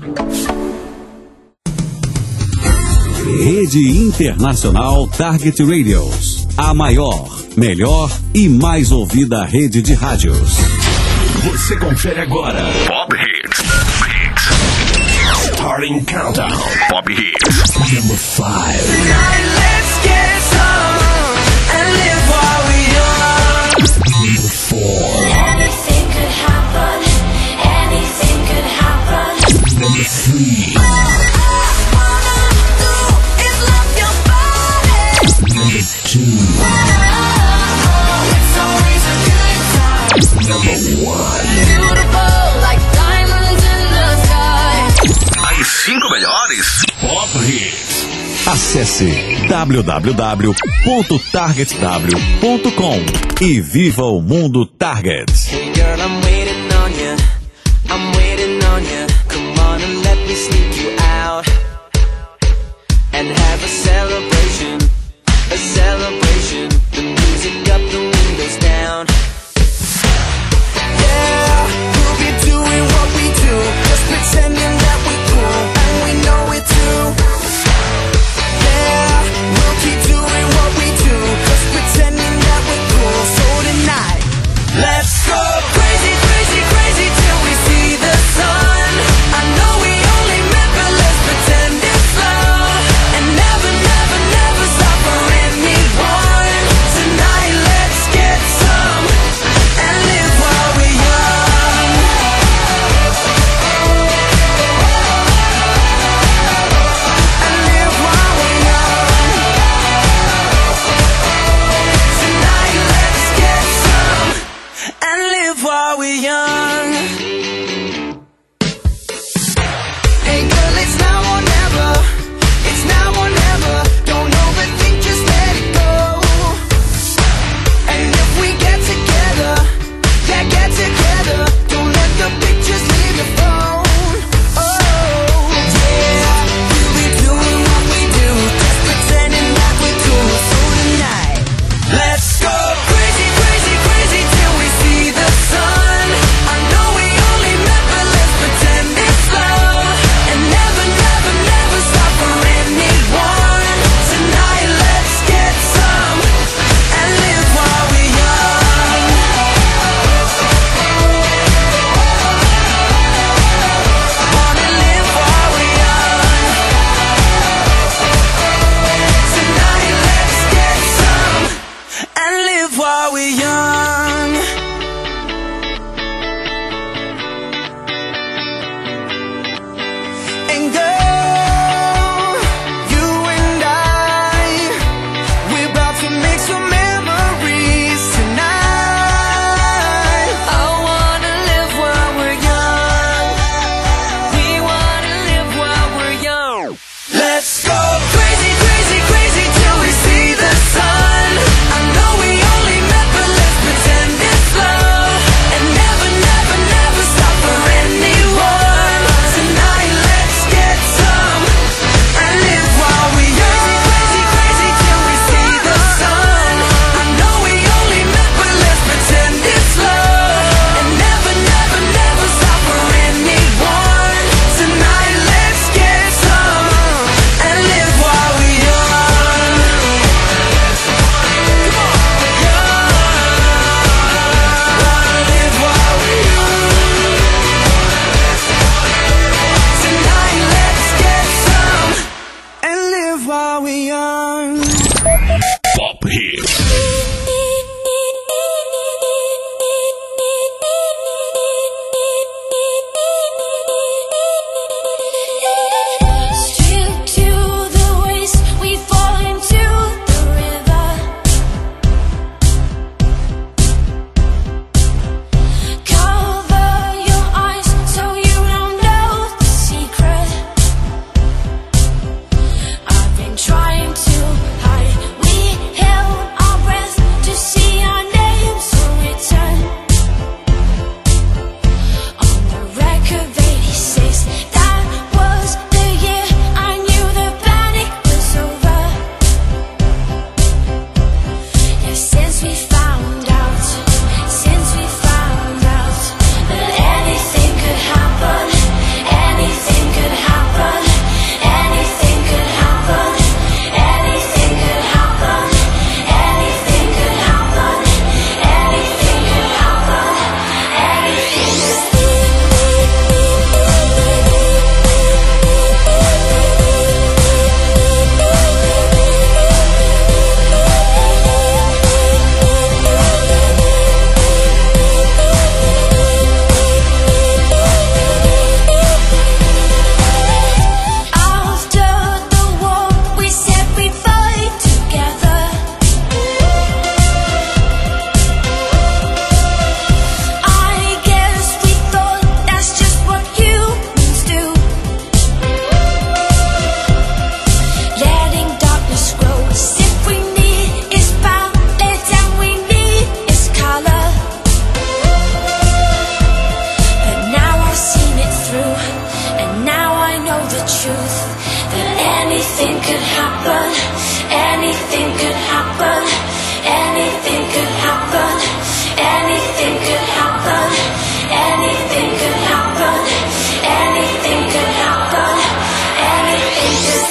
Rede Internacional Target Radios. A maior, melhor e mais ouvida rede de rádios. Você confere agora. Pop Hits. Starting Countdown. Pop Hits. Number 5. Let's get some and live while we young. Number 4. Anything could happen. Anything could happen. Number 3. Number 2. It's always a good time. Number 1. Beautiful like diamonds in the sky. As 5 melhores Pop Hits. Acesse www.targetw.com e viva o mundo Target. Hey girl, I'm waiting on you. I'm waiting on you. Come on and let me sneak you out and have a celebration. A celebration. The music up, the windows down. Yeah, we'll be doing what we do, just pretending that we're cool, and we know it too. Yeah, we'll keep doing what we do, just pretending that we're cool. So tonight, let's go crazy, crazy, crazy till we see the sun. anything could happen. Anything could happen. Anything could happen. Anything could happen. Anything could happen. Anything could happen. Anything could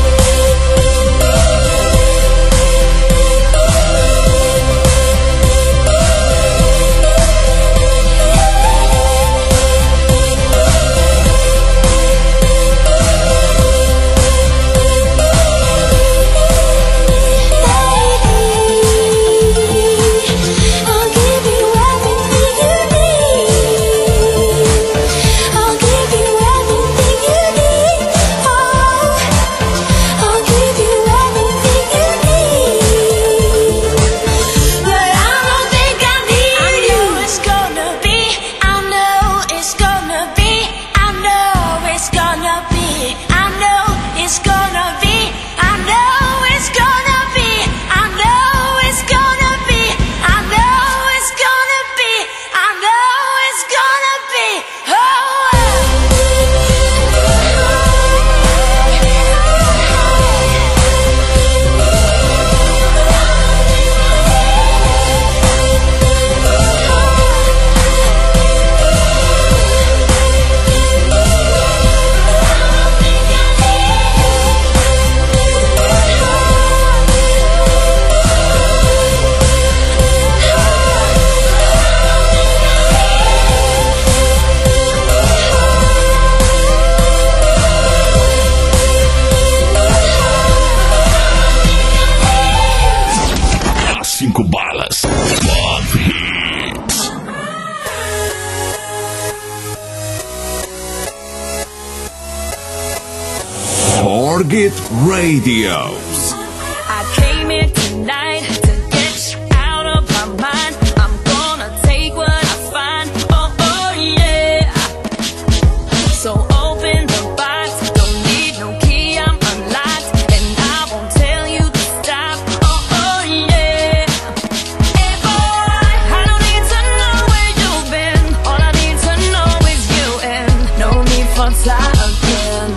Target Radio. I came here tonight to get you out of my mind. I'm gonna take what I find. Oh, oh yeah. So open the box. Don't need no key, I'm unlocked. And I won't tell you to stop. Oh, oh yeah. Hey boy, I don't need to know where you've been. All I need to know is you, and no need for talking.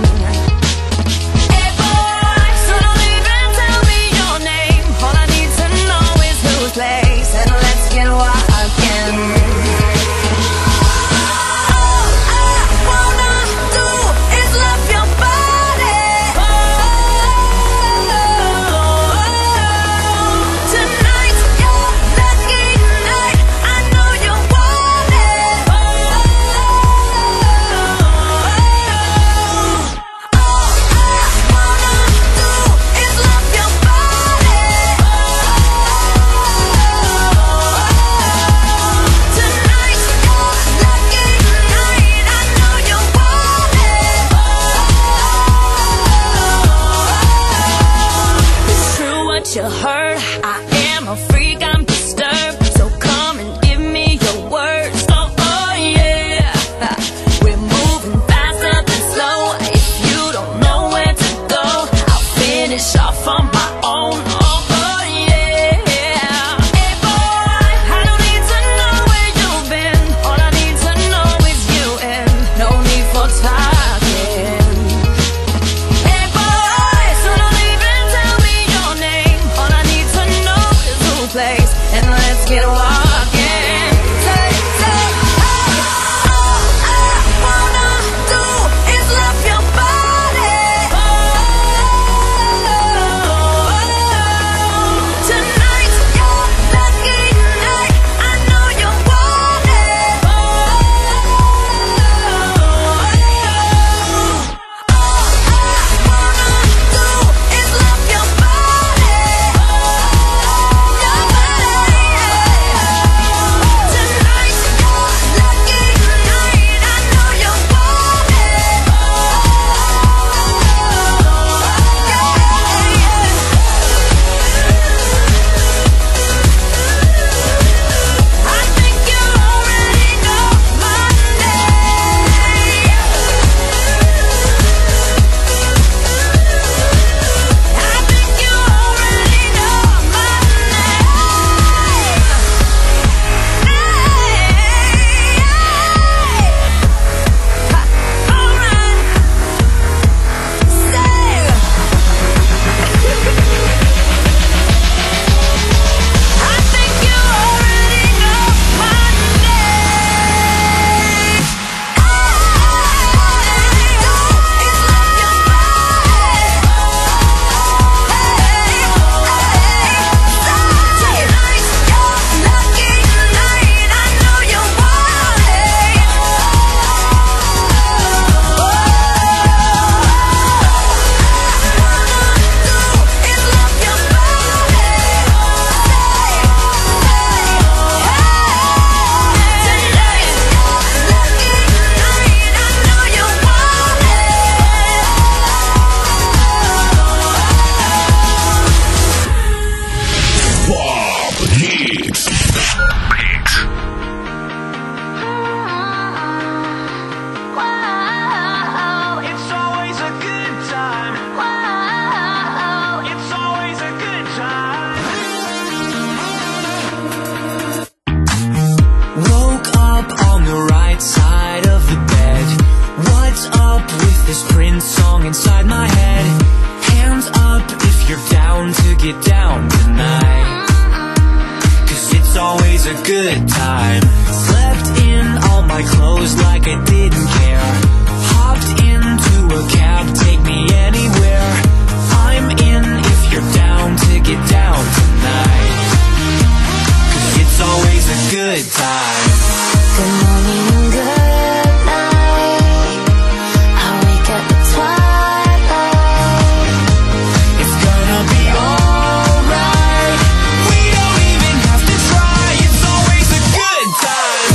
this Prince song inside my head. Hands up if you're down to get down tonight, 'cause it's always a good time. Slept in all my clothes like I didn't care. Hopped into a cab, take me anywhere. I'm in if you're down to get down tonight, 'cause it's always a good time. Good morning and good night. I wake up at twilight. It's gonna be alright. We don't even have to try. It's always a good time.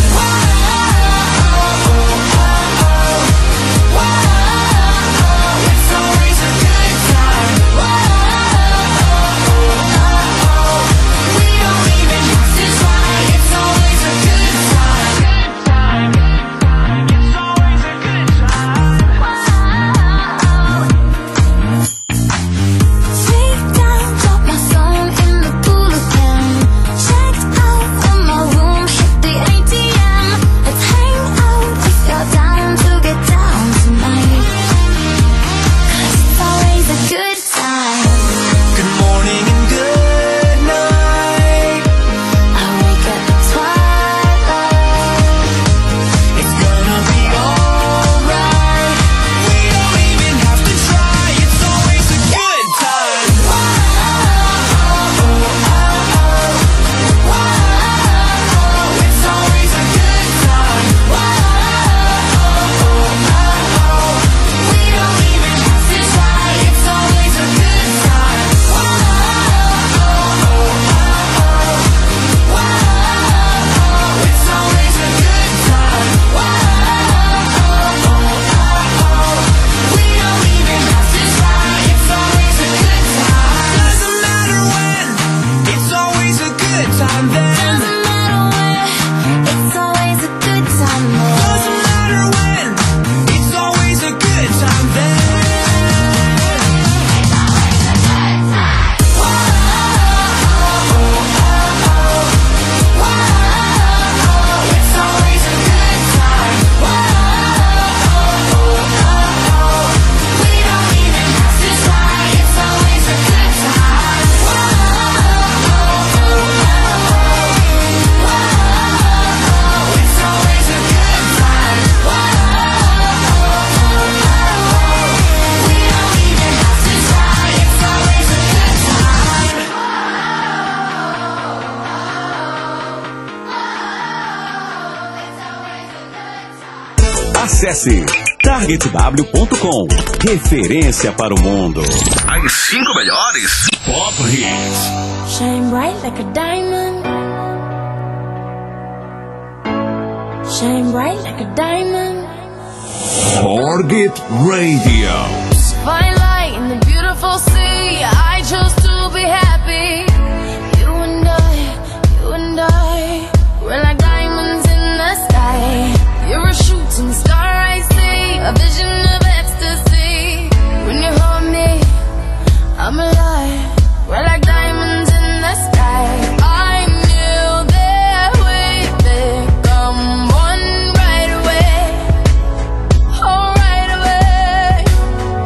It's always a good time. We don't even have to try. It's always a good time. It's always a good time. Take down, drop my phone in the pool again. Checked out of my room, hit the ATM. Let's hang out if you're down to get down tonight, 'cause it's always a good time. Good morning and good night. I wake up at twilight. It's gonna be alright. We don't even have to try. It's always a good time. It's always a good time. We don't even have to try. It's always a good time. It's always a good time. We don't even have to try. It's always a good time. Doesn't matter when. It's always a good time then. Doesn't matter when, it's always a good time then. Doesn't matter when. It's always a good time then. It's always a good time. We don't even have to try. It's always a good time. It's always a good time. We don't even have to try. It's always a good time. Acesse targetw.com. Referência para o mundo. As 5 melhores Pop Hits. Shine bright like a diamond. Shine bright like a diamond. Target Radio. Fine light in the beautiful sea. I chose to be happy. You and I, we're like diamonds in the sky. You're a shooting star, I see, a vision of ecstasy. When you hold me, I'm alive. We're like diamonds in the sky. I knew that we'd become one right away. Oh, right away.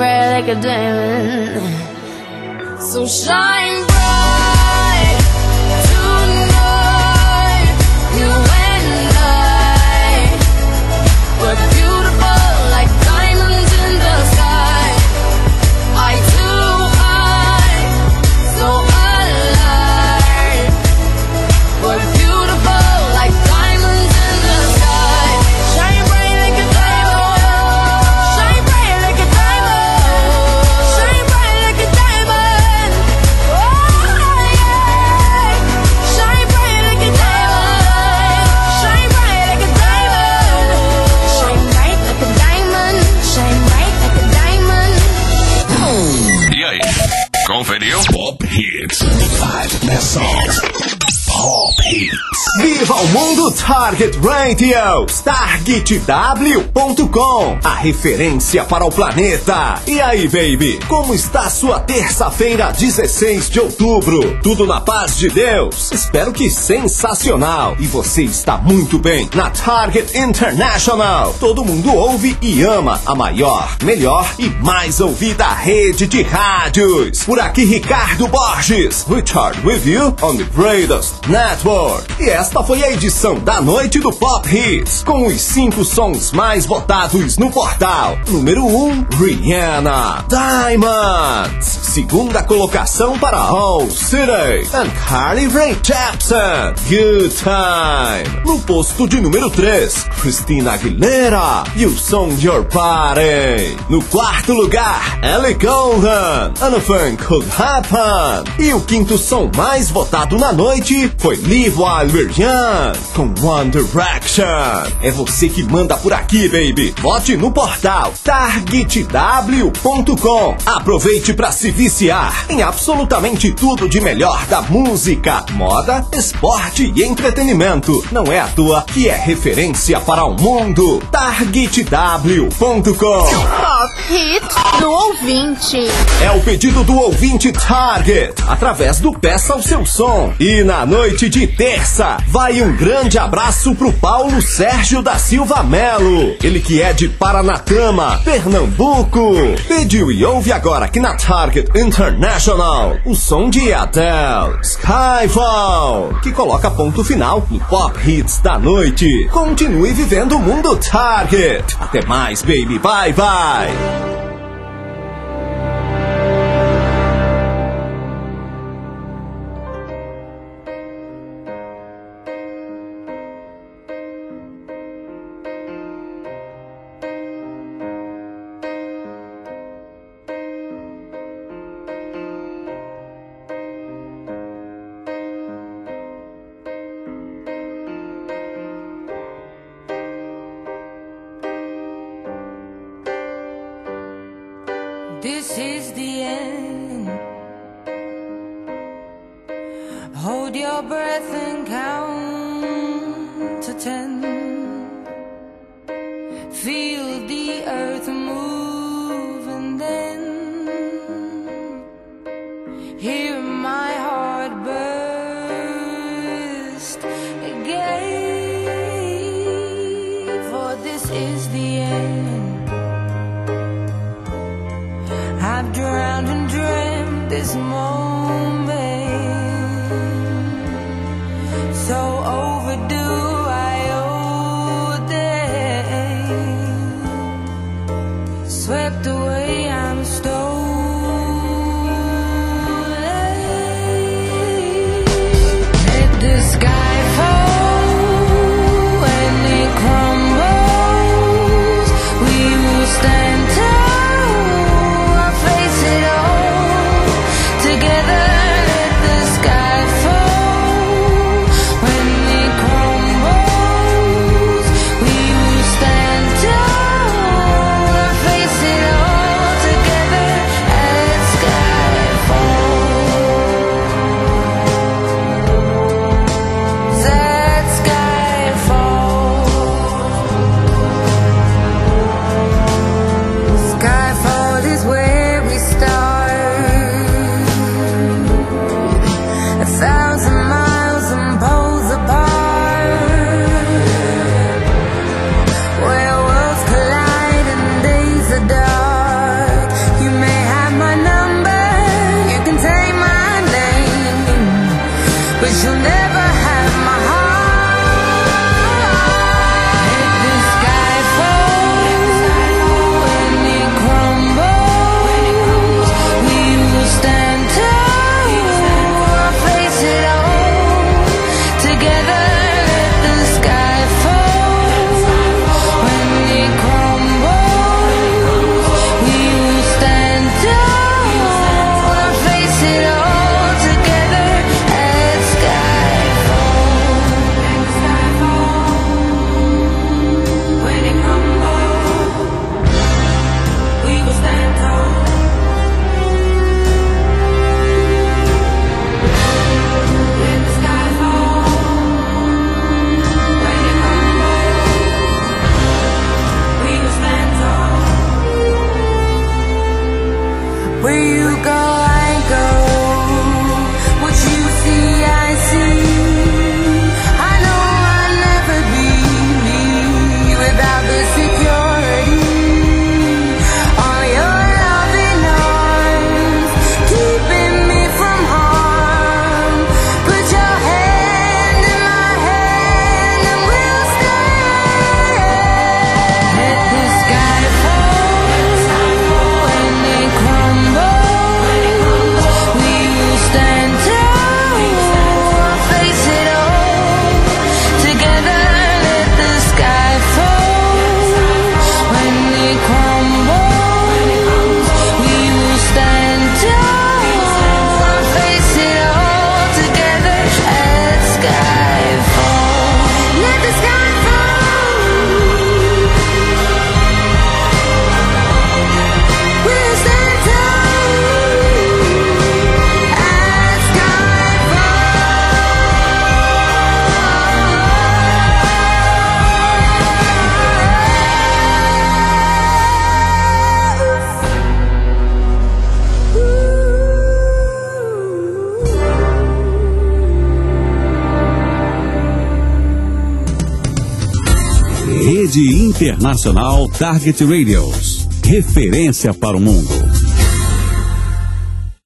bright like a diamond. So shine bright tonight, you and I. We're beautiful like diamonds in the sky. Eye to eye, so alive. We're beautiful like diamonds in the sky. Shine bright like a diamond. Shine bright like a diamond. Shine bright like a diamond. Oh yeah. Shine bright like a diamond. Shine bright like a diamond. Shine bright like a diamond. Shine bright like a diamond. E aí, conferiu? Pop Hits. 5 best songs. Pop Hits. Viva o mundo Target Radio! TargetW.com, a referência para o planeta. E aí, baby, como está sua terça-feira, 16 de outubro? Tudo na paz de Deus? Espero que sensacional. E você está muito bem na Target International. Todo mundo ouve e ama a maior, melhor e mais ouvida rede de rádios. Por aqui, Ricardo Borges. Richard with you on the greatest network. E esta foi a edição da noite do Pop Hits, com os 5 sons mais votados no portal. Número 1, Rihanna, Diamonds. Segunda colocação para All City and Carly Rae Jepsen, Good Time. No posto de número 3, Christina Aguilera, You Song Your Body. No quarto lugar, Ellie Goulding, Anything Could Happen. E o quinto som mais votado na noite foi Live While We're Young, com One Direction. É você que manda por aqui, baby. Vote no portal TargetW.com. Aproveite para se viciar em absolutamente tudo de melhor da música, moda, esporte e entretenimento. Não é à toa que é referência para o mundo. TargetW.com. Pop Hits do ouvinte. É o pedido do ouvinte Target, através do Peça o Seu Som. E na noite de terça, vai um grande abraço pro Paulo Sérgio da Silva Melo. Ele que é de Paranatama, Pernambuco. Pediu e ouve agora aqui na Target International o som de Adele, Skyfall, que coloca ponto final no Pop Hits da noite. Continue vivendo o mundo Target. Até mais, baby. Bye, bye. This is the end. Hold your breath and count to 10. Feel the earth move and then hear my heart burst again. For this is the end. I've drowned and dreamt this moment, so overdue I owe them. Swept away, I'm stolen. Let the sky fall when it crumbles. We will stand tall. Together, let the sky fall when Rede Internacional Target Radios. Referência para o mundo.